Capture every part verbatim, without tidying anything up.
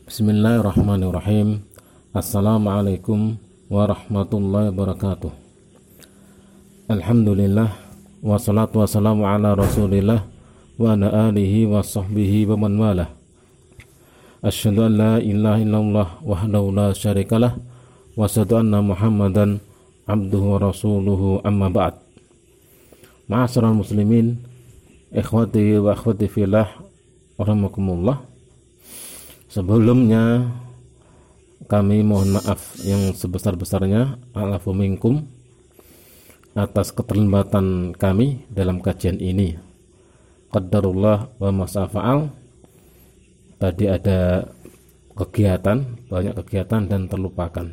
Bismillahirrahmanirrahim. Assalamualaikum warahmatullahi wabarakatuh. Alhamdulillah, wassalatu wassalamu ala rasulillah wa ala alihi wa sahbihi wa man walah. Asyhadu an la ilaha illallah wahdahu la syarikalah wa asyhadu anna Muhammadan abduhu wa rasuluhu, amma ba'd. Ma'asyiral muslimin, ikhwati wa akhwati fillah, rahimakumullah. Sebelumnya kami mohon maaf yang sebesar-besarnya alafu minkum atas keterlambatan kami dalam kajian ini. Qadarullah wa masafa'al. Tadi ada kegiatan, banyak kegiatan dan terlupakan.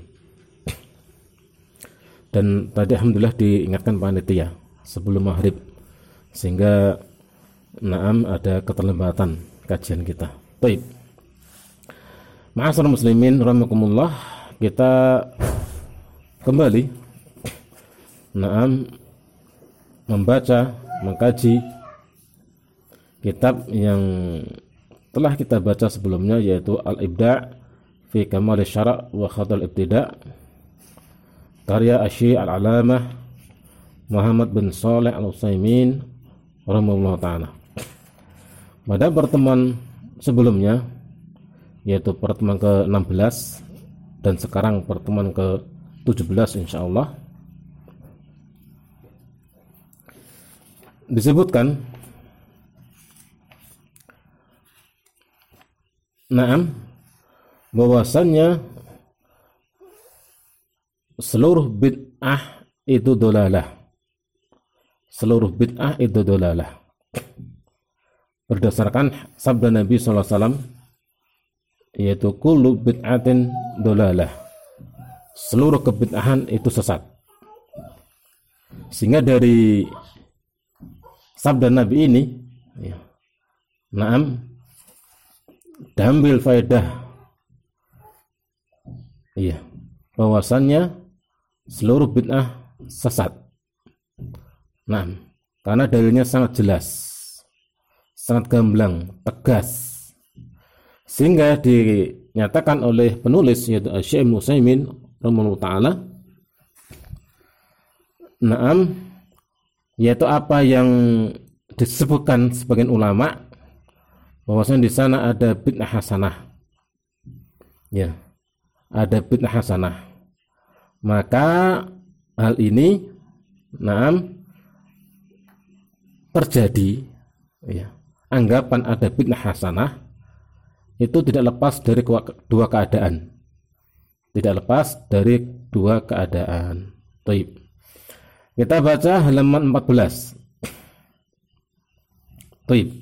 Dan tadi alhamdulillah diingatkan panitia sebelum maghrib, sehingga naam ada keterlambatan kajian kita. Baik. Ma'asyiral muslimin rahimakumullah, kita kembali naam membaca, mengkaji kitab yang telah kita baca sebelumnya, yaitu Al-Ibda' fi Kamal Syara' wa Khatal Ibtida' karya Asy-Syaikh Al-Alamah Muhammad bin Shalih Al-Utsaimin rahimahullah ta'ala. Pada pertemuan sebelumnya, yaitu pertemuan ke enam belas dan sekarang pertemuan ke tujuh belas insyaallah, disebutkan naam bahwasannya seluruh bid'ah itu dolalah. Seluruh bid'ah itu dolalah. Berdasarkan sabda Nabi sallallahu alaihi wasallam, yaitu kullu bid'atin dolalah, seluruh kebid'ahan itu sesat. Sehingga dari sabda Nabi ini ya, naam diambil faedah iya bahwasannya seluruh bid'ah sesat. Naam, karena dalilnya sangat jelas, sangat gamblang, tegas, sehingga dinyatakan oleh penulis, yaitu Asy-Syaikh Ibnu Utsaimin rahimahullah ta'ala, naam, yaitu apa yang disebutkan sebagian ulama bahwasanya di sana ada bid'ah hasanah. Ya, ada bid'ah hasanah. Maka hal ini naam terjadi, ya, anggapan ada bid'ah hasanah itu tidak lepas dari dua keadaan. Tidak lepas dari dua keadaan. Baik. Kita baca halaman empat belas. Baik.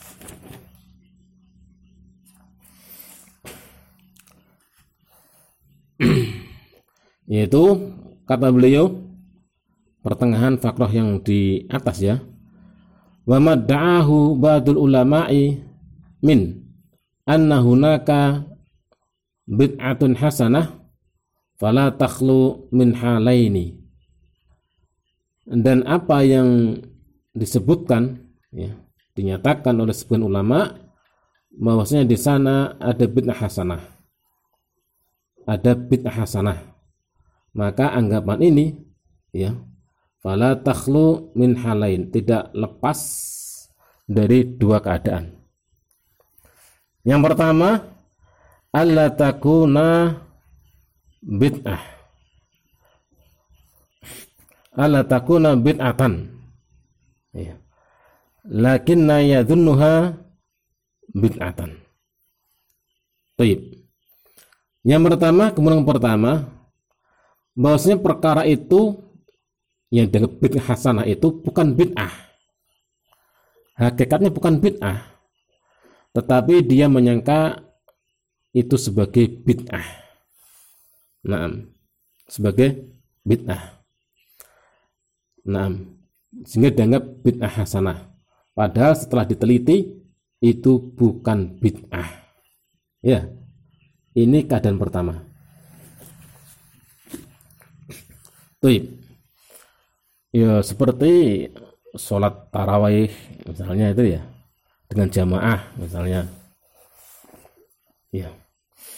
Yaitu kata beliau pertengahan fakrah yang di atas, ya. Wa madda'ahu ba'dul ulama'i min anna hunaka bid'atun hasanah fala takhlu min halaini. Dan apa yang disebutkan, ya, dinyatakan oleh sebagian ulama bahwasanya di sana ada bid'ah hasanah. Ada bid'ah hasanah. Maka anggapan ini, ya, fala takhlu min halain, tidak lepas dari dua keadaan. Yang pertama, alla takuna bid'ah. Alla takuna bid'atan. Ya. Lakinna yadhunnuha bid'atan. Baik. Yang pertama, kemudian pertama, bahwasanya perkara itu yang dengan bid'ah hasanah itu bukan bid'ah. Hakikatnya bukan bid'ah, tetapi dia menyangka itu sebagai bid'ah. Naam, sebagai bid'ah. Naam, sehingga dianggap bid'ah hasanah. Padahal setelah diteliti itu bukan bid'ah. Ya, ini keadaan pertama. Baik. Ya, seperti sholat tarawih misalnya itu, ya, dengan jamaah misalnya, ya,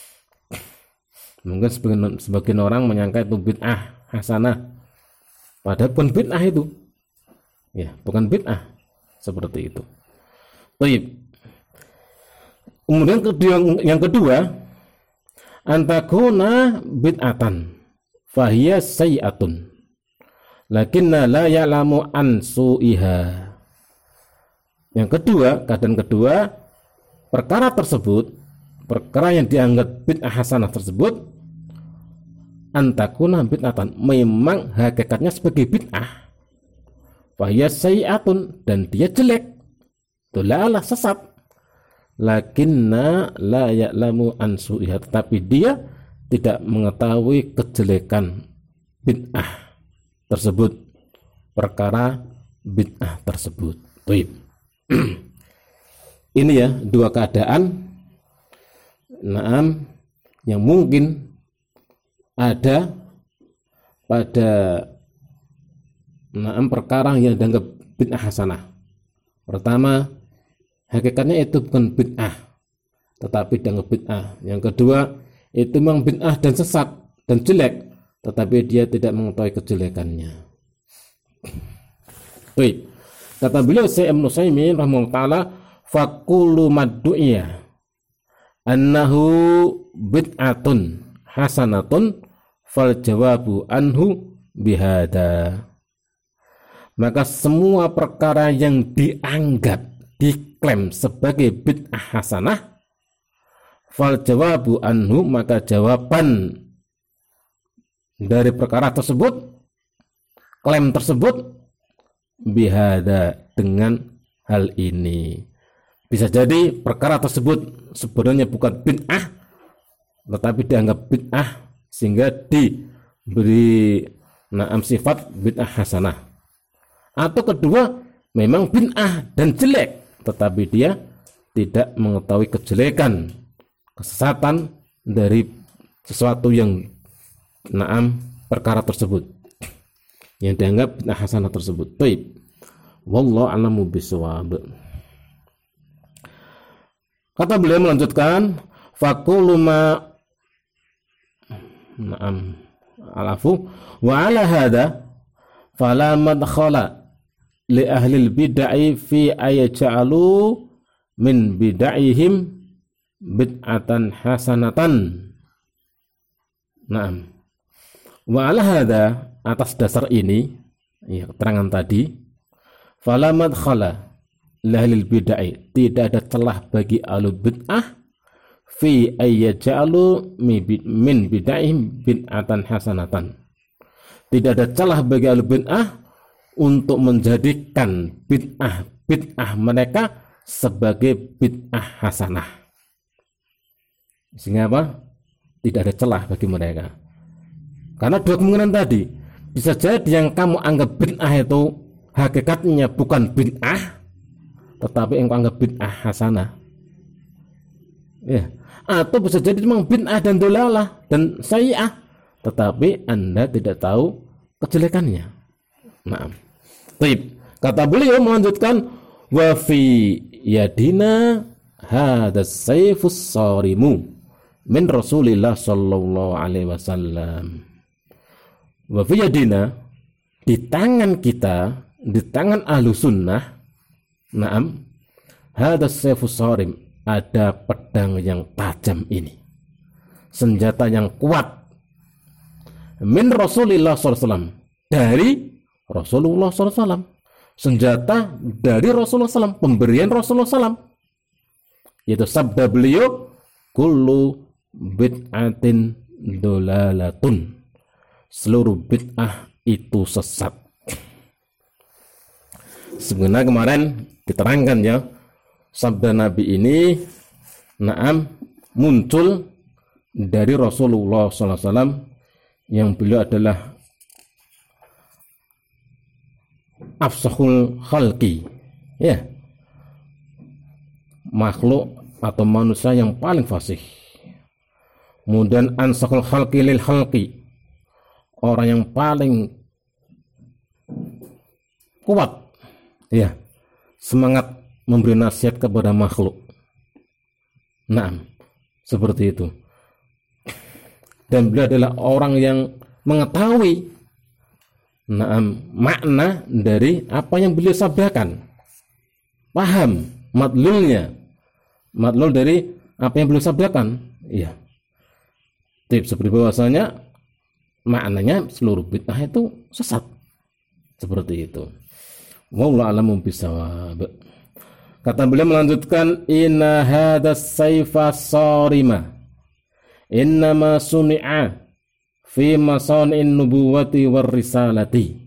Mungkin sebagian, sebagian orang menyangka itu bid'ah hasanah, padahal bukan bid'ah itu. Ya, bukan bid'ah seperti itu. Baik. Kemudian yang kedua, antakuna bid'atan fahiya sayyi'atun lakinna la ya'lamu an su'iha. Yang kedua, keadaan kedua, perkara tersebut, perkara yang dianggap bid'ah hasanah tersebut, antakuna bid'atan, memang hakikatnya sebagai bid'ah, fahiya sayyi'atun, dan dia jelek, dolalah, sesat, lakinna la ya'lamu an su'iha, tetapi dia tidak mengetahui kejelekan bid'ah tersebut, perkara bid'ah tersebut. Baik. Ini ya dua keadaan naam yang mungkin ada pada naam perkara yang dianggap bid'ah hasanah. Pertama, hakikatnya itu bukan bid'ah, tetapi dianggap bid'ah. Yang kedua, itu memang bid'ah dan sesat dan jelek, tetapi dia tidak mengetahui kejelekannya. Baik. Kata beliau Syekh Ibnu Utsaimin rahimahullah taala, faqulu maddu'iya annahu bid'atun hasanatun fal jawabu anhu bihada. Maka semua perkara yang dianggap, diklaim sebagai bid'ah hasanah, fal jawabu anhu, maka jawaban dari perkara tersebut, klaim tersebut, bihada, dengan hal ini. Bisa jadi perkara tersebut sebenarnya bukan bid'ah, tetapi dianggap bid'ah sehingga diberi naam sifat bid'ah hasanah. Atau kedua, memang bid'ah dan jelek, tetapi dia tidak mengetahui kejelekan, kesesatan dari sesuatu yang naam perkara tersebut, yang dianggap bid'ah hasanah tersebut. Baik. Wallahu a'lamu bishawab. Kata beliau melanjutkan, faqulu ma na'am alafu wa ala hada fala madkhala li ahli bid'ah fi ayja'alu min bid'ahihim bid'atan hasanatan. Naam. Wa ala hada, atas dasar ini, ya, keterangan tadi, fala madkhala lahlil bid'ah, tidak ada celah bagi ahli bid'ah fi ayyaja'alu min bid'ahim bid'atan hasanatan. Tidak ada celah bagi ahli bid'ah untuk menjadikan bid'ah bid'ah mereka sebagai bid'ah hasanah. Sehingga apa? Tidak ada celah bagi mereka. Karena dua kemungkinan tadi, bisa jadi yang kamu anggap bid'ah itu hakikatnya bukan bid'ah, tetapi yang kamu anggap bid'ah hasanah. Ya. Atau bisa jadi memang bid'ah dan dolalah dan sayyi'ah, tetapi Anda tidak tahu kejelekannya. Nah, baik. Kata beliau melanjutkan, wa fi yadina hadas sayfus sarimu min Rasulillah sallallahu alaihi wasallam. Wa fi yadina, di tangan kita, di tangan ahlu sunnah, naam, hadas sayfus sarim, ada pedang yang tajam ini, senjata yang kuat, min Rasulillah sallallahu alaihi wasallam, dari Rasulullah sallallahu alaihi wasallam, senjata dari Rasulullah sallallahu alaihi wasallam, pemberian Rasulullah sallallahu alaihi wasallam, yaitu sabda beliau, kullu bid'atin dolalatun, seluruh bid'ah itu sesat. Sebenarnya kemarin diterangkan ya, sabda Nabi ini naam muncul dari Rasulullah sallallahu alaihi wasallam, yang beliau adalah afsahul khalqi, ya, makhluk atau manusia yang paling fasih. Kemudian ansahul khalqi lil khalqi, orang yang paling kuat, ya, semangat memberi nasihat kepada makhluk. Nah, seperti itu. dan beliau adalah orang yang mengetahui nah, makna dari apa yang beliau sabdakan, paham madlulnya, madlul dari apa yang beliau sabdakan. Iya. Tips seperti bahwasanya maknanya seluruh bid'ah itu sesat. Seperti itu. Wallahu a'lamu bissawab. Kata beliau melanjutkan, inna hadas sayfa sarima innama suni'a fi masani'in nubuwati war risalati.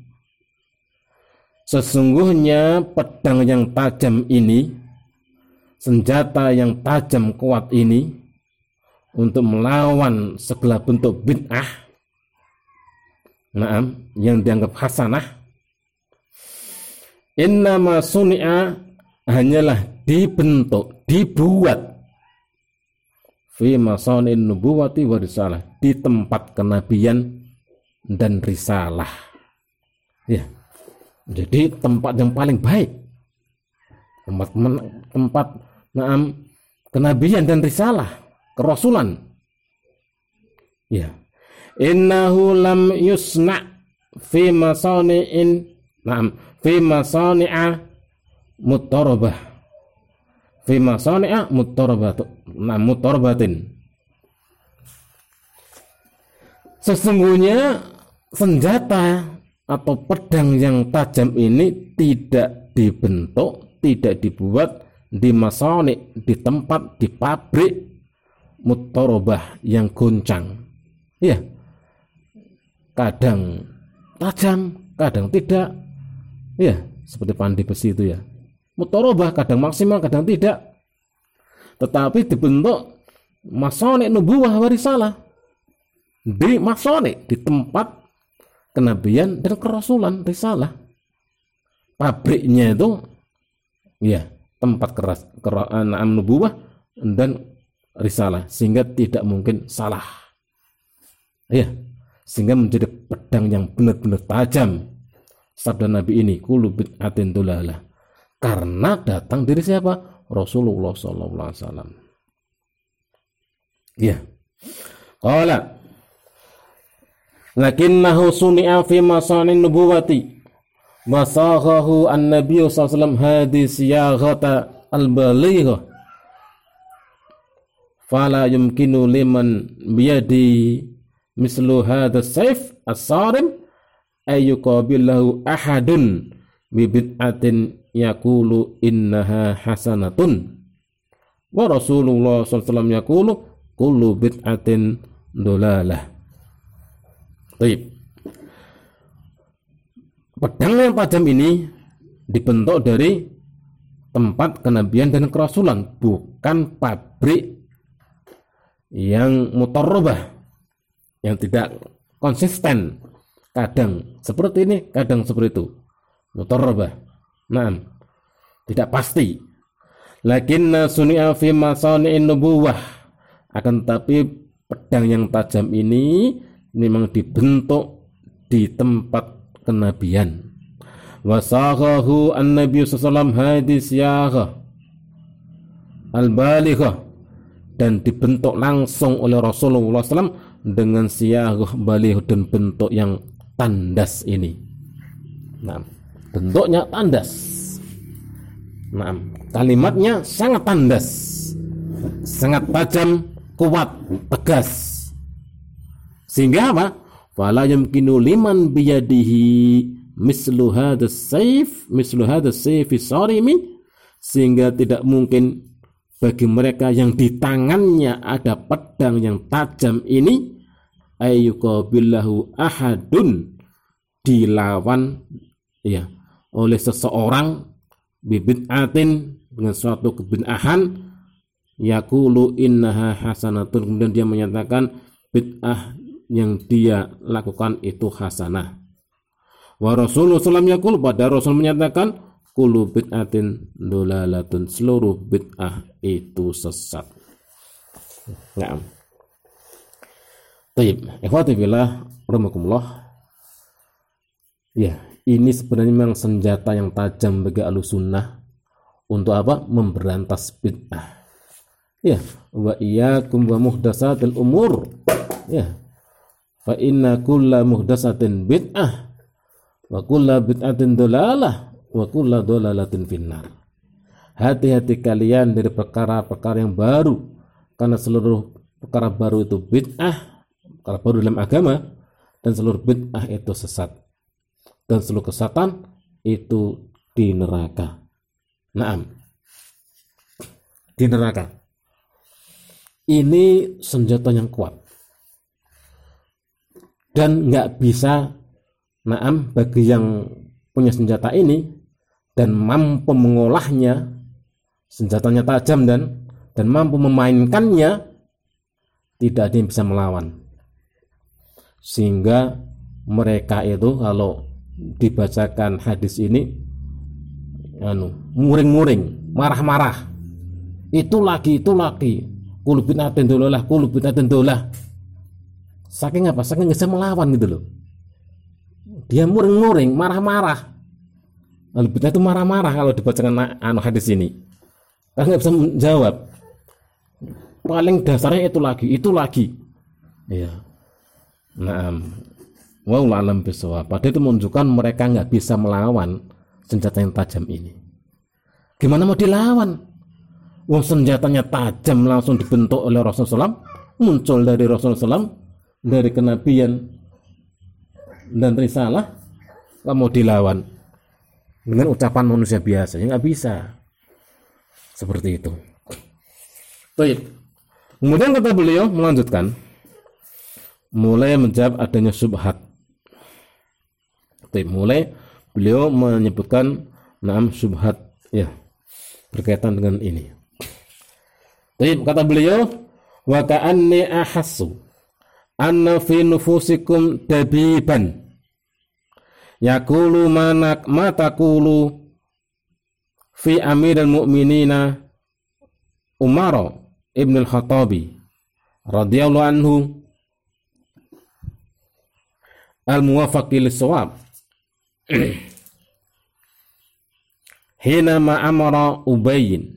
Sesungguhnya pedang yang tajam ini, senjata yang tajam kuat ini untuk melawan segala bentuk bid'ah, naam, yang dianggap hasanah, innama suni'a, hanyalah dibentuk, dibuat, fi masanin nubuwati wa risalah, di tempat kenabian dan risalah. Ya. Jadi tempat yang paling baik, tempat tempat naam kenabian dan risalah, kerasulan. Ya. Innahu lam yusna fi masani'in naam fi masani'a mutarabah fi masani'a mutarabah nah mutarabatin. Sesungguhnya senjata atau pedang yang tajam ini tidak dibentuk, tidak dibuat di masani, di tempat, di pabrik mutarabah yang goncang. Ya, kadang tajam, kadang tidak. Ya, seperti pandi besi itu ya. Mutarabah kadang maksimal, kadang tidak. Tetapi dibentuk masani nubuwah wa risalah. Di masani, di tempat kenabian dan kerasulan, risalah. Pabriknya itu ya, tempat keras keraan nubuwah dan risalah, sehingga tidak mungkin salah. Ya, sehingga menjadi pedang yang benar-benar tajam. Sabda Nabi ini, kullu bid'atin dolalah, karena datang dari siapa? Rasulullah sallallahu alaihi wasallam. Ya. Qala lakinnahu suni'a fi masanin nubuwati wa saghahu an-nabiy sallallahu alaihi wasallam hadis siyaghata al-balighah fala yumkinu liman biyadi mislu hadha sayf as-sarim ayyuqabilahu ahadun bi bid'atin yaqulu innaha hasanatun wa Rasulullah sallallahu alaihi wasallam yaqulu kullu bid'atin dolalah. Baik. Pedang yang tajam ini dibentuk dari tempat kenabian dan kerasulan, bukan pabrik yang mutarabah, yang tidak konsisten. Kadang seperti ini, kadang seperti itu. Mutarabah. Nah, tidak pasti. Lakinna suni'a fi masani'in nubuwah. Akan tetapi pedang yang tajam ini memang dibentuk di tempat kenabian. Wasaghahu an-nabiy sallallahu alaihi wasallam hadis yaghah al-balighah, dan dibentuk langsung oleh Rasulullah sallallahu alaihi wasallam dengan siyaghah baligh dan bentuk yang tandas ini. Nah, bentuknya tandas. Nah, kalimatnya sangat tandas, sangat tajam, kuat, tegas. Sehingga apa? Fala yumkinu liman biyadihi mislu hadas sayf mislu hadas sayfi sarimi, sehingga tidak mungkin bagi mereka yang di tangannya ada pedang yang tajam ini ayyuqabillahu ahadun, dilawan ya oleh seseorang bibid'atin, dengan suatu kebid'ahan, yaqulu innaha hasanatun, kemudian dia menyatakan bid'ah yang dia lakukan itu hasanah. Wa Rasulullah sallallahu alaihi wasallam yaqul, pada Rasul menyatakan kullu bid'atin dolalatun, seluruh bid'ah itu sesat. Naam. Baik, ikhwati fillah rahimakumullah. Ya, ini sebenarnya memang senjata yang tajam bagi Ahlussunnah untuk apa? Memberantas bid'ah. Ya, wa iyyakum wa muhdatsatil umur. Ya, fa inna kulla muhdatsatin bid'ah wa kulla bid'atin dhalalah wa kulla dhalalatin finnar. Hati-hati kalian dari perkara-perkara yang baru, karena seluruh perkara baru itu bid'ah, perkara baru dalam agama, dan seluruh bid'ah itu sesat, dan seluruh kesesatan itu di neraka. Naam, di neraka. Ini senjata yang kuat dan nggak bisa, naam, bagi yang punya senjata ini dan mampu mengolahnya, senjatanya tajam dan dan mampu memainkannya, tidak ada yang bisa melawan. Sehingga mereka itu kalau dibacakan hadis ini, anu, muring-muring, marah-marah, itu lagi, itu lagi, kulubin atendolah, kulubin atendolah. Saking apa? Saking nggak bisa melawan gitu loh. Dia muring-muring, marah-marah. Lalu bid'ah itu marah-marah kalau dibacakan anu hadis ini. Karena nggak bisa menjawab. Paling dasarnya itu lagi, itu lagi. Iya. Naam. Wallahu a'lam bishawab. Padahal itu menunjukkan mereka nggak bisa melawan senjata yang tajam ini. Gimana mau dilawan? Wong senjatanya tajam langsung dibentuk oleh Rasulullah shallallahu alaihi wasallam, muncul dari Rasulullah shallallahu alaihi wasallam, dari kenabian dan risalah, nggak mau dilawan dengan ucapan manusia biasa, ya nggak bisa. Seperti itu. Baik. Kemudian kata beliau melanjutkan, mulai menjawab adanya syubhat. Baik, mulai beliau menyebutkan enam syubhat ya berkaitan dengan ini. Baik, kata beliau, wa ka'anni ahassu anna fi nufusikum dabiban yaqulu manak ma taqulu fi amiril mu'minina Umar ibn al-Khattabi radhiyallahu anhu al-muwaffaqi lis-shawab hina ma amara Ubayyin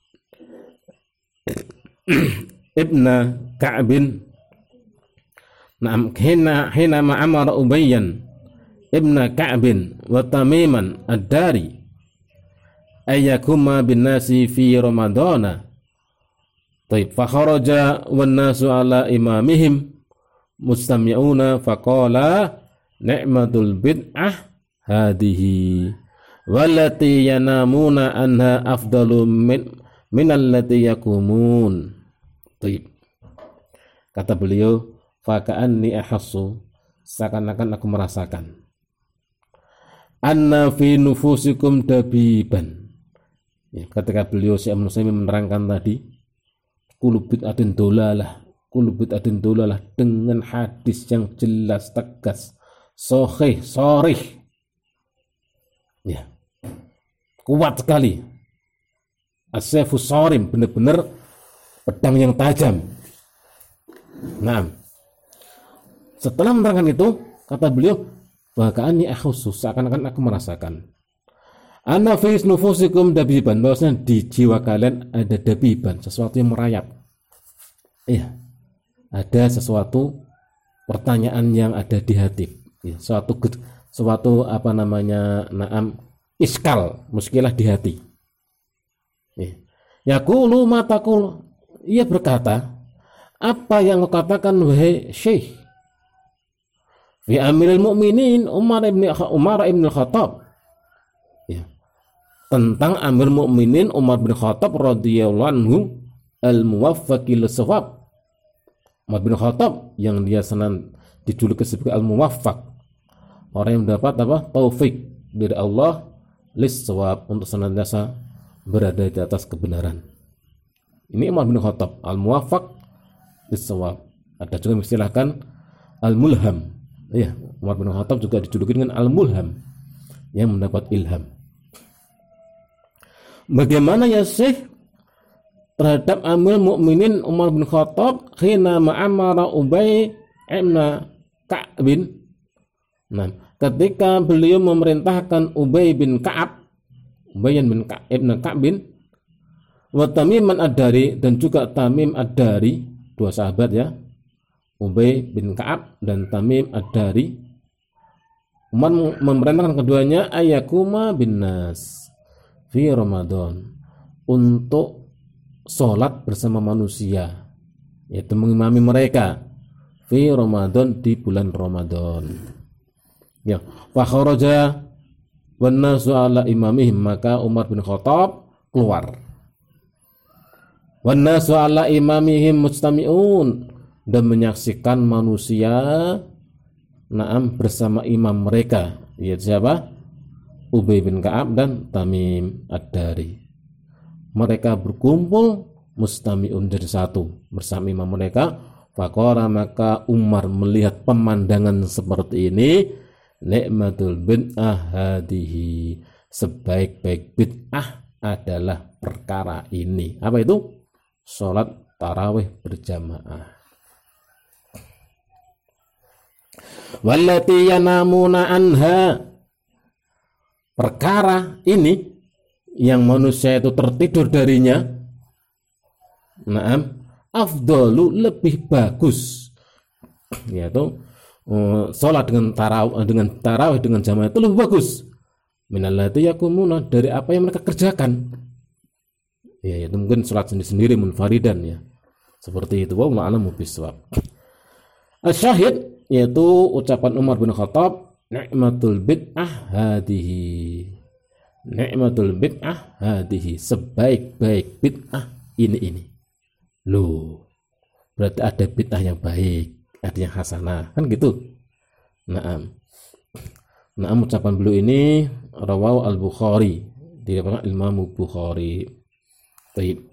ibn Ka'bin. Naam, hina hina ma amara Ubayyan ibn Ka'bin wa Tamiman ad-Dari ayyakuma bin nasi fi Ramadana. Taib, fa kharaja wan nasu ala imamihim mustami'una faqala ni'matul bid'ah hadhihi wallati yanamuna anha afdalu min minallati yakumun. Taib. Kata beliau, faka'anni ahassu, seakan-akan aku merasakan, anna fi nufusikum dabiban. Ya, ketika beliau Syekh Ibnu Utsaimin menerangkan tadi, kullu bid'atin dolalah, kullu bid'atin dolalah, dengan hadis yang jelas, tegas, sahih, sharih. Ya. Kuat sekali. As-sayfus sharim, benar-benar pedang yang tajam. Nah, setelah menerangkan itu, kata beliau, bahkan ini khusus, seakan-akan aku merasakan, anna fi nufusikum dabiban, bahwasanya di jiwa kalian ada dabiban, sesuatu yang merayap. Iya, ada sesuatu pertanyaan yang ada di hati, ya, suatu suatu apa namanya, naam, iskal, muskilah di hati. Ya, yaqulu ma taqul, ia berkata, apa yang kau katakan wahai Syekh? Fi Amirul Mukminin Umar ibn Umar ibn Khattab. Ya. Tentang Amir Mukminin Umar bin Khattab radhiyallahu anhu al-muwaffaqi lis-shawab. Umar bin Khattab yang dia senang dijuluki sebagai al-muwaffaq. Orang yang mendapat apa? Taufik dari Allah lis-shawab, untuk senantiasa berada di atas kebenaran. Ini Umar bin Khattab al-muwaffaq lis-shawab. Ada juga mengistilahkan al-mulham. Ya, Umar bin Khattab juga dijuluki dengan al-mulham, yang mendapat ilham. Bagaimana ya Syekh terhadap Amir Mukminin Umar bin Khattab khina ma'amara Ubay ibn Ka'bin? Nah, ketika beliau memerintahkan Ubay bin Ka'ab, Ubay bin Ka'ab ibn Ka'bin, wa Tamim ad-Dari, dan juga Tamim ad-Dari, dua sahabat ya, Ubay bin Ka'ab dan Tamim ad-Dari. Umar memerintahkan keduanya ayakuma bin nas fi Ramadan, untuk sholat bersama manusia, yaitu mengimami mereka fi Ramadan, di bulan Ramadan. Ya, fa kharaja wan nasu ala imamihim, maka Umar bin Khattab keluar. Wan nasu ala imamihim mustami'un, dan menyaksikan manusia Naam bersama imam mereka, yaitu siapa? Ubay bin Ka'ab dan Tamim ad-Dari. Mereka berkumpul mustami'un, jadi satu bersama imam mereka. Faqala, maka Umar melihat pemandangan seperti ini, ni'matul bid'ah hadihi, sebaik-baik bid'ah adalah perkara ini. Apa itu? Salat tarawih berjamaah. Wallati yanamuna anha, perkara ini yang manusia itu tertidur darinya, naam, afdalu, lebih bagus, yaitu uh, sholat dengan tarawih dengan tarawih dengan jamaah itu lebih bagus minallati yakumuna, dari apa yang mereka kerjakan, ya, itu mungkin sholat sendiri-sendiri munfaridan, ya, seperti itu. Wallahu a'lamu bishawab. Asyahid, yaitu ucapan Umar bin Khattab, ni'matul bid'ah hadihi, ni'matul bid'ah hadihi, sebaik-baik bid'ah ini ini. Loh, berarti ada bid'ah yang baik, ada yang hasanah, kan gitu. Naam. Naam, ucapan beliau ini rawahu al-Bukhari, diriwayatkan Imam Bukhari. Baik.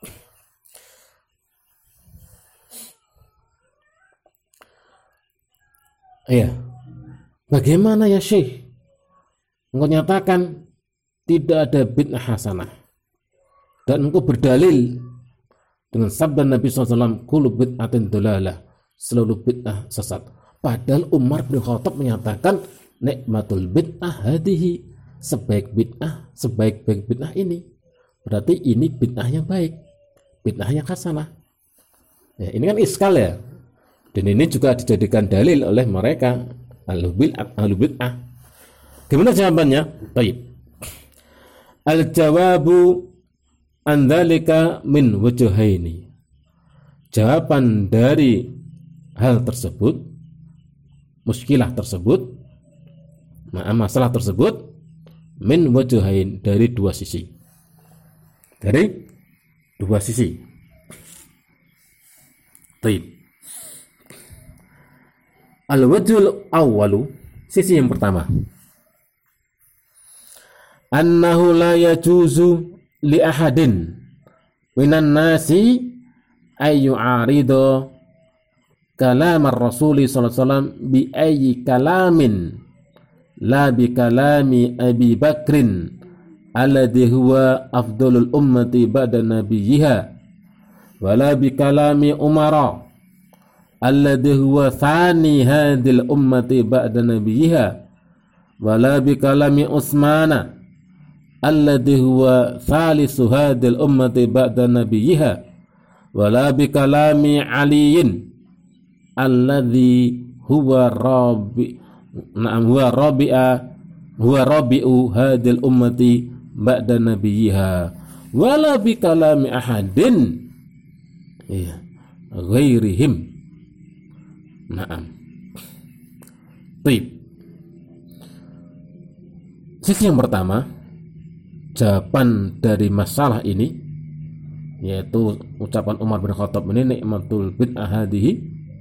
Iya. Bagaimana ya Syekh? Engkau nyatakan tidak ada bid'ah hasanah, dan engkau berdalil dengan sabda Nabi shallallahu alaihi wasallam, kullu bid'atin dolalah, seluruh bid'ah sesat. Padahal Umar bin Khattab menyatakan nikmatul bid'ah hadihi, sebaik bid'ah, sebaik-baik bid'ah ini. Berarti ini bid'ah yang baik, bid'ah yang hasanah. Ya, ini kan iskal, ya. Dan ini juga dijadikan dalil oleh mereka ahlul bid'ah, ahlul bid'ah. Gimana jawabannya? Baik. Al-jawabu an dzalika min wajhaini. Jawaban dari hal tersebut, muskilah tersebut, masalah tersebut, min wajhain, dari dua sisi. Dari dua sisi. Baik. Al-wajhul awwalu, sisi yang pertama, annahu la yajuzu li ahadin minan nasi ay yu'aridu kalam ar-rasul sallallahu alaihi wasallam bi ayyi kalamin la bi kalami Abi Bakrin alladhi huwa afdalul ummati ba'da nabiyha, wala bi kalami Umara alladhi huwa thani hadhil ummati ba'da nabiyha, wala bi kalami Utsmana alladhi huwa thalithu hadhil ummati ba'da nabiyha, wala bi kalami Aliyin alladhi huwa rabi na'am huwa rabi'a huwa rabi'u hadhil ummati ba'da nabiyha, wala bi kalami ahadin iya ghairihim. Naam. Baik. Sisi yang pertama, jawaban dari masalah ini, yaitu ucapan Umar bin Khattab ini, nikmatul bid'ah hadihi,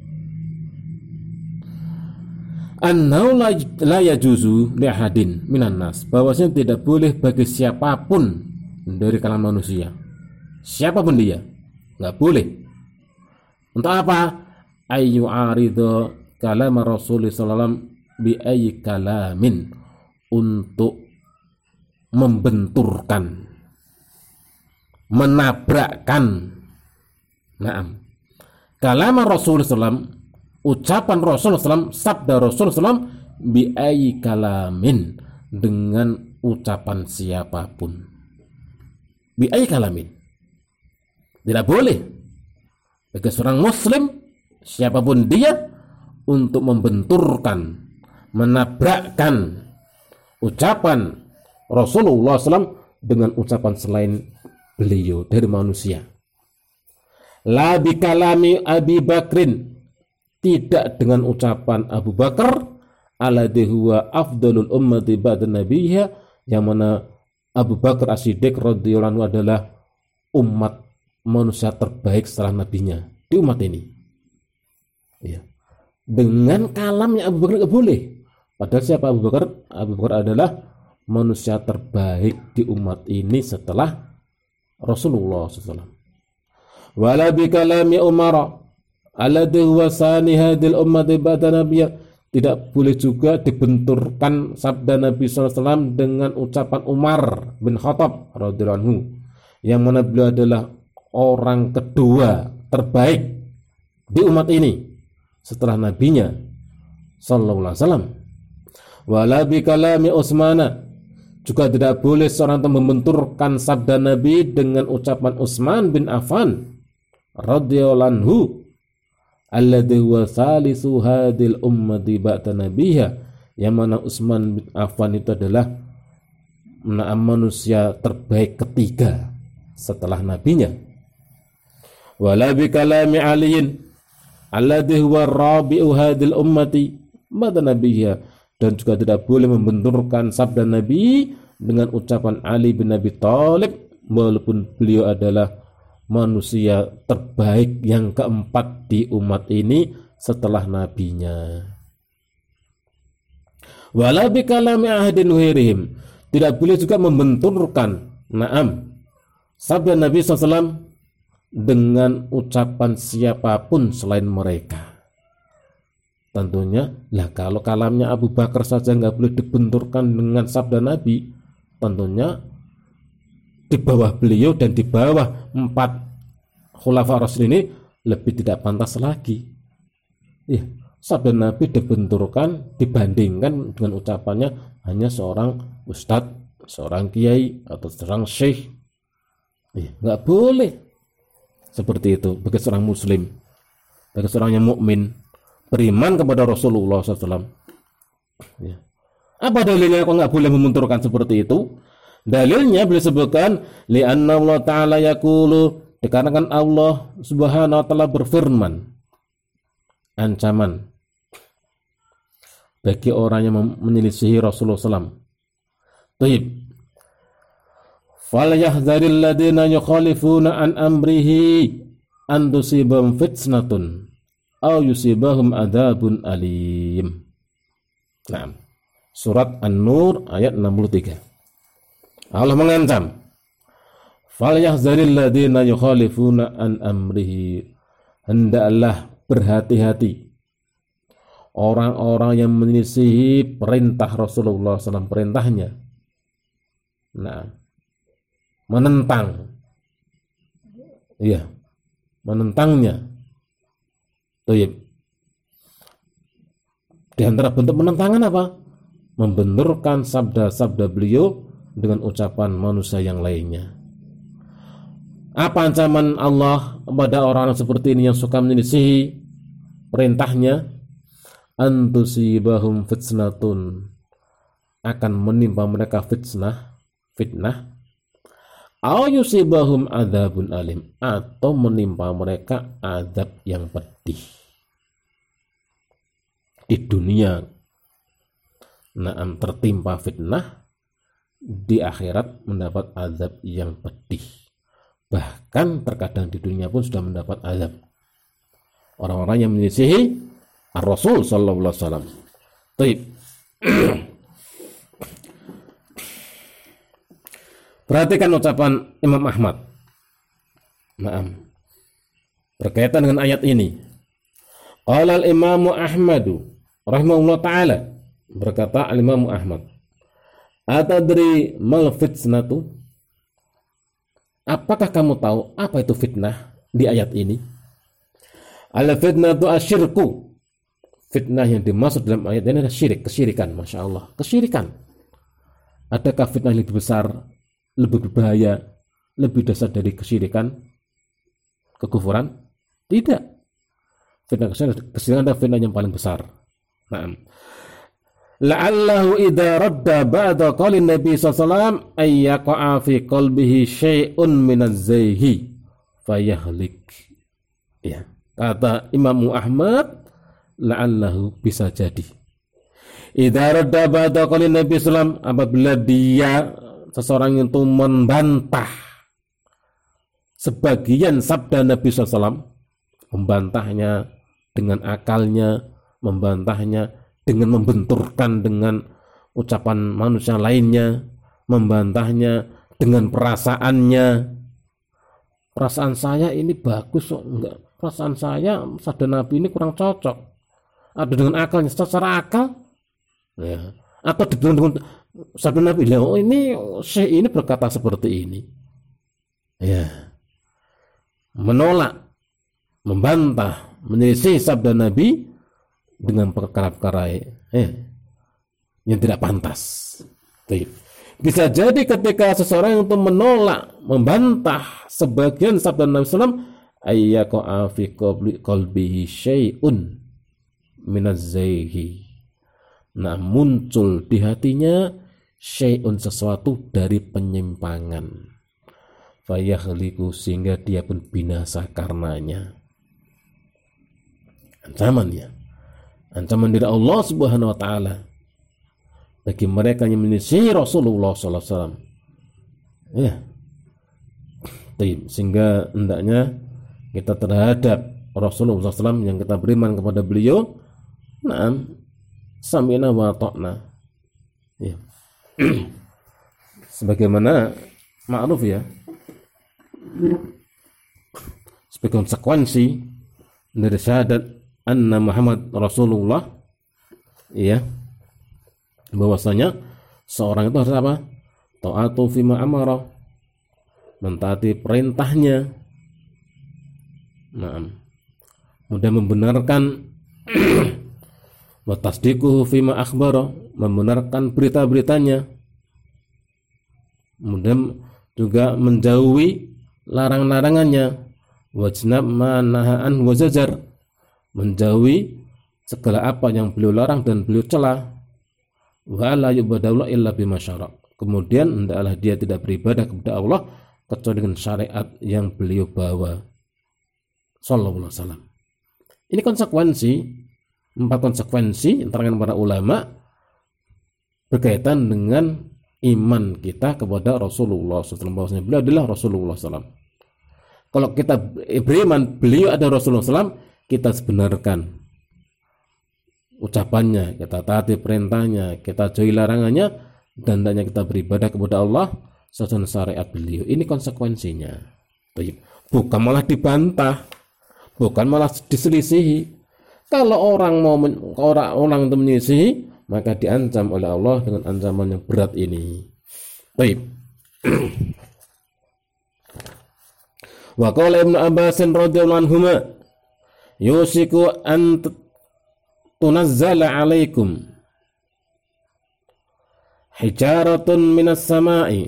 annau la yajuzu li ahadin minan nas, bahwasanya tidak boleh bagi siapapun dari kalangan manusia, siapapun dia, enggak boleh. Untuk apa? Ayu arido kalam Rasulullah sallallahu alaihi wasallam bi ayyi kalamin, untuk membenturkan, menabrakkan, naam, kalam Rasulullah sallallahu alaihi wasallam, ucapan Rasulullah sallallahu alaihi wasallam, sabda Rasulullah sallallahu alaihi wasallam, bi ayyi kalamin, dengan ucapan siapapun, bi ayyi kalamin. Tidak boleh bagi seorang muslim siapapun dia untuk membenturkan, menabrakkan ucapan Rasulullah shallallahu alaihi wasallam dengan ucapan selain beliau dari manusia. La bi kalami Abi Bakrin, tidak dengan ucapan Abu Bakar, alladhi huwa afdalul ummati ba'da nabiyha, yang mana Abu Bakar As-Siddiq radhiyallahu anhu adalah umat manusia terbaik setelah nabinya di umat ini. Ya. Dengan kalamnya Abu Bakar nggak boleh. Padahal siapa Abu Bakar? Abu Bakar adalah manusia terbaik di umat ini setelah Rasulullah shallallahu alaihi wasallam. Wala bi kalami Umar alladhi huwa sani hadil ummati ba'da nabiyya, tidak boleh juga dibenturkan sabda Nabi shallallahu alaihi wasallam dengan ucapan Umar bin Khattab radhiyallahu anhu, yang mana beliau adalah orang kedua terbaik di umat ini setelah nabinya sallallahu alaihi wasallam. Wala bi kalami Utsman, juga tidak boleh seorang itu membenturkan sabda Nabi dengan ucapan Utsman bin Affan radhiyallahu anhu, alladzi huwa salisu hadil ummati ba'da nabiyha, yang mana Utsman bin Affan itu adalah manusia terbaik ketiga setelah nabinya. Wala bi kalami Aliin alladzi huwa rabi'u hadil ummati ba'da nabiyha, dan juga tidak boleh membenturkan sabda Nabi dengan ucapan Ali bin Abi Thalib, walaupun beliau adalah manusia terbaik yang keempat di umat ini setelah nabinya. Wala bi kalami ahadin ghairihim, tidak boleh juga membenturkan na'am sabda Nabi shallallahu alaihi wasallam dengan ucapan siapapun selain mereka. Tentunya, lah kalau kalamnya Abu Bakar saja nggak boleh dibenturkan dengan sabda Nabi, tentunya di bawah beliau dan di bawah empat khulafa Rasul ini lebih tidak pantas lagi. Ya, sabda Nabi dibenturkan, dibandingkan dengan ucapannya hanya seorang ustadz, seorang kiai atau seorang syekh. Ya, nggak boleh seperti itu bagi seorang muslim, bagi seorang yang mukmin beriman kepada Rasulullah shallallahu alaihi wasallam. Ya. Apa dalilnya kok nggak boleh membenturkan seperti itu? Dalilnya beliau sebutkan, li'anna Allah Ta'ala yaqulu, dikarenakan Allah Subhanahu wa Ta'ala berfirman, ancaman bagi orang yang menyelisihi Rasulullah shallallahu alaihi wasallam. Taib. Falyahdzaril ladzina yukhalifuna an amrihi an tusibahum fitnatun aw yusibahum adzabun alim. Nah, surat An-Nur ayat enam puluh tiga. Allah mengancam, falyahzaril ladzina yukhalifuna an amrihi, hendaklah berhati-hati orang-orang yang menyelisihi perintah Rasulullah shallallahu alaihi wasallam, perintahnya. Nah, menentang, iya, menentangnya. Taib. Di antara bentuk penentangan apa? Membenturkan sabda-sabda beliau dengan ucapan manusia yang lainnya. Apa ancaman Allah kepada orang seperti ini yang suka menyelisihi perintahnya? Antusibahum fitnatun, akan menimpa mereka fitnah, fitnah. Aw yusibahum adzabun alim, atau menimpa mereka azab yang pedih di dunia. Naam, tertimpa fitnah, di akhirat mendapat azab yang pedih. Bahkan terkadang di dunia pun sudah mendapat azab. Orang-orang yang menyelisihi Ar-Rasul sallallahu alaihi wasallam. Baik. Perhatikan ucapan Imam Ahmad. Naam. Berkaitan dengan ayat ini. Qala al-Imam Ahmad rahimahullah taala, berkata al-Imam Ahmad, atadri mal fitnatu? Apakah kamu tahu apa itu fitnah di ayat ini? Al-fitnatu asyirku. Fitnah yang dimaksud dalam ayat ini adalah syirik, kesyirikan. Masya Allah, kesyirikan. Adakah fitnah yang lebih besar, lebih berbahaya, lebih dasar dari kesyirikan, kekufuran? Tidak. Fitnah kesenjangan adalah fitnah yang paling besar. Nah, la'allahu idza radda ba'da qauli Nabi sallallahu alaihi wasallam ay yaqa'a fi qalbihi syai'un minaz-zayhi fayahlik. Ya, kata Imam Ahmad, la'allahu bisa jadi. Idza radda ba'da qauli Nabi sallallahu alaihi wasallam, apabila dia seseorang itu membantah sebagian sabda Nabi sallallahu alaihi wasallam, membantahnya dengan akalnya, membantahnya dengan membenturkan dengan ucapan manusia lainnya, membantahnya dengan perasaannya. Perasaan saya ini bagus kok, enggak. Perasaan saya sabda Nabi ini kurang cocok. Ada dengan akalnya, secara akal, ya. Atau dengan sabda Nabi, oh ini syekh ini berkata seperti ini, ya. Menolak, membantah, menyelisih sabda Nabi dengan perkara-perkara eh, yang tidak pantas. Bisa jadi ketika seseorang itu menolak, membantah sebagian sabda Nabi sallallahu alaihi wasallam, ayyaqa'a fi qalbihi syai'un minaz-zayhi. Nah, muncul di hatinya syai'un, sesuatu dari penyimpangan. Fayahliku, sehingga dia pun binasa karenanya. Ancamannya, ancaman dari Allah Subhanahu wa taala bagi mereka yang menyisihi Rasulullah sallallahu alaihi wasallam. Ya. Sehingga hendaknya kita terhadap Rasulullah sallallahu alaihi wasallam yang kita beriman kepada beliau, na'am, sami'na wa ata'na. Ya. Sebagaimana ma'ruf ya, sebagai konsekuensi dari syahadat anna Muhammad Rasulullah, ya, bahwasanya seorang itu harus apa? Ta'atu fima amara, mentaati perintahnya. Nah, mudah membenarkan wa tasdiquhu fima akhbara, membenarkan berita-beritanya. Kemudian juga menjauhi larang-larangannya, wajnab ma nahaan wa zajar, menjauhi segala apa yang beliau larang dan beliau cela. Wa la yubadallahu illa bima syara'. Kemudian hendaklah dia tidak beribadah kepada Allah kecuali dengan syariat yang beliau bawa sallallahu alaihi wasallam. Ini konsekuensi, empat konsekuensi antara para ulama berkaitan dengan iman kita kepada Rasulullah sallallahu alaihi wasallam, bahwasanya beliau adalah Rasulullah sallallahu alaihi wasallam. Kalau kita beriman beliau ada Rasulullah sallallahu alaihi wasallam, kita sebenarkan ucapannya, kita taati perintahnya, kita jauhi larangannya, dan hendaknya kita beribadah kepada Allah sesuai syariat beliau. Ini konsekuensinya. Bukan malah dibantah, bukan malah diselisihi. Kalau orang mau men, orang orang itu menyelisihi, maka diancam oleh Allah dengan ancaman yang berat ini. Baik. Wa qala Ibnu Abbas radhiyallahu anhuma, yusiku an tunazzala alaikum hijaratun minas sama'i.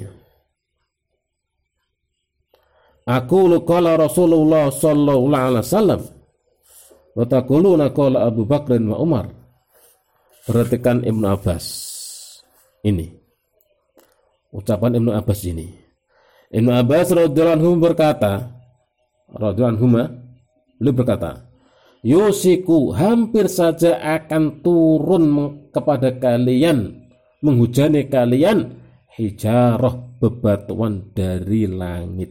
Aqulu qala Rasulullah sallallahu alaihi wasallam wa taquluna qala Abu Bakr wa Umar. Perhatikan Ibnu Abbas ini, ucapan Ibnu Abbas ini. Ibnu Abbas radhiyallahu anhu berkata, radhiyallahu anhu beliau berkata, yusiku, hampir saja akan turun kepada kalian, menghujani kalian, hijarah, bebatuan dari langit.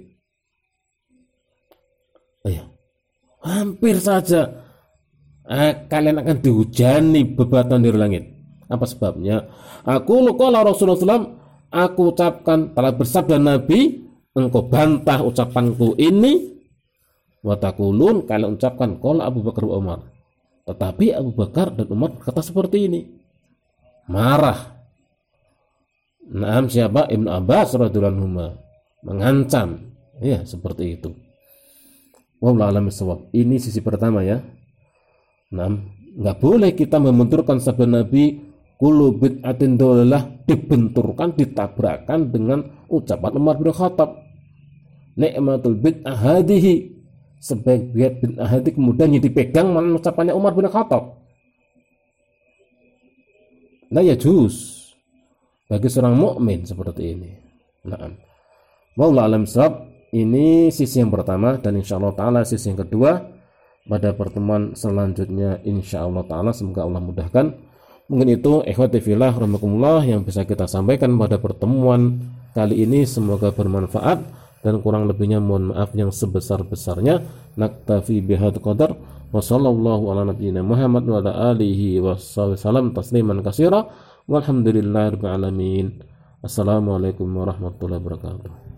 Ayo, hampir saja eh, kalian akan dihujani bebatuan dari langit. Apa sebabnya? Aku qala Rasulullah sallallahu alaihi wasallam, aku ucapkan, telah bersabda Nabi, engkau bantah ucapanku ini. Wa taqulun, kalian ucapkan qala Abu Bakar wa Umar. Tetapi Abu Bakar dan Umar berkata seperti ini. Marah. Naam, siapa? Ibnu Abbas radhiyallahu anhu mengancam. Ya, seperti itu. Wallahu a'lam bishawab. Ini sisi pertama ya. Naam, enggak boleh kita membenturkan sabda Nabi kullu bid'atin dhalalah, dibenturkan, ditabrakkan dengan ucapan Umar bin Khattab. Ni'matul bid'ah hadhihi, sebaik bin Ahadi kemudian yang dipegang malah ucapannya Umar bin Khattab. La yajuz bagi seorang mukmin seperti ini. Nah, wallahu a'lam bishawab. Ini sisi yang pertama, dan insyaallah taala sisi yang kedua pada pertemuan selanjutnya insyaallah taala. Semoga Allah mudahkan. Mungkin itu ikhwati fillah rahimakumullah yang bisa kita sampaikan pada pertemuan kali ini. Semoga bermanfaat, dan kurang lebihnya mohon maaf yang sebesar-besarnya. Naktafi bihadzal qadar wa sallallahu ala nabiyyina Muhammad wa ala alihi wasallam tasliman katsira walhamdulillahirabbil alamin. Assalamualaikum warahmatullahi wabarakatuh.